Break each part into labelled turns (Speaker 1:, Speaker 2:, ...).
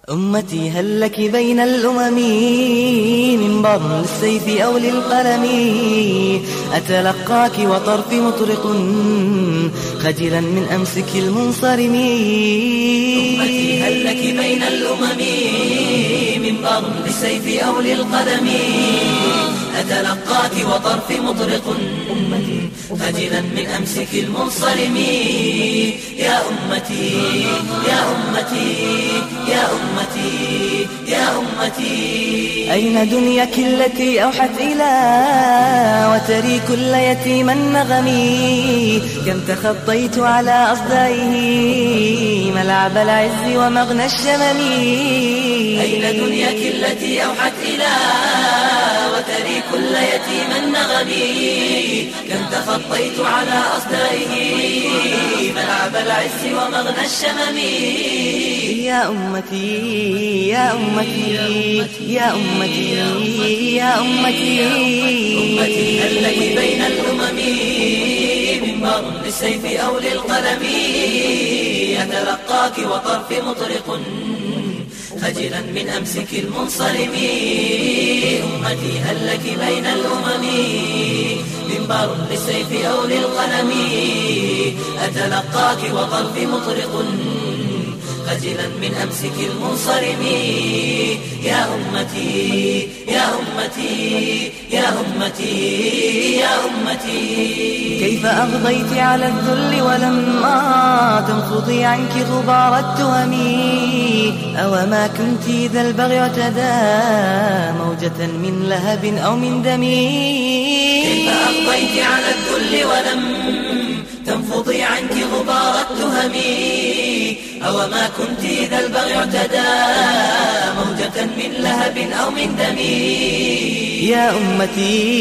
Speaker 1: أمتي هل لك بين الأمم منبر للسيف أو للقلم؟ أتلقاك وطرفي مطرق خجلا من أمسك المنصرم.
Speaker 2: أمتي هل لك بين الأمم منبر للسيف أو للقلم؟ أتلقاك وطرفي مطرق خجلا من أمسك المنصرم. يا أمتي يا أمتي يا أمتي يا أمتي،
Speaker 1: أين دنياك التي أوحت إلى وتري كل يتيم نغمي؟ كم تخطيت على أصدائه ملعب العز ومغنى الشمم.
Speaker 2: أين دنياك التي أوحت إلى وتري كل يتيم نغمي؟ كم تخطيت على أصدائه ملعب العز ومغنى الشمم.
Speaker 1: يا أمتي يا أمتي يا أمتي يا أمتي،
Speaker 2: أمتي هل لك بين الأمم منبر للسيف أو للقلم؟ أتلقاك وطرفي مطرق خجلا من أمسك المنصرم. أمتي هل لك بين الأمم منبر للسيف أو للقلم؟ أتلقاك وطرفي مطرق خجلا من أمسك المنصرم. يا أمتي يا أمتي يا أمتي يا أمتي،
Speaker 1: كيف أغضيت على الذل ولما تنفضي عنك غبار التهم؟ أو ما كنت ذا البغي اعتدى موجة من لهب أو من دم؟
Speaker 2: كيف أغضيت على الذل ولم تنفضي عنك غبار التهم؟ أو ما كنت ذا البغي اعتدى موجة من لهب أو من دم؟
Speaker 1: يا أمتي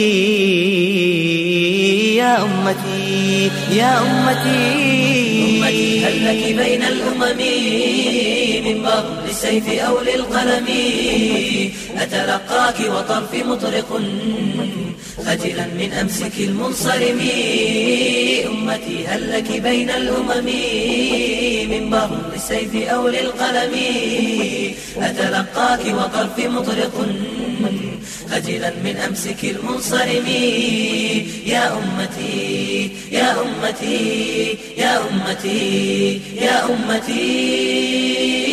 Speaker 1: يا أمتي يا أمتي،
Speaker 2: أمتي هل لك بين الأمم منبر للسيف أو للقلم؟ أتلقاك وطرفي مطرق خجلا من أمسك المنصرم. أمتي هل لك بين الأمم منبر للسيف أو للقلم؟ أتلقاك وطرفي مطرق خجلا من أمسك المنصرم. يا أمتي يا أمتي يا أمتي يا أمتي.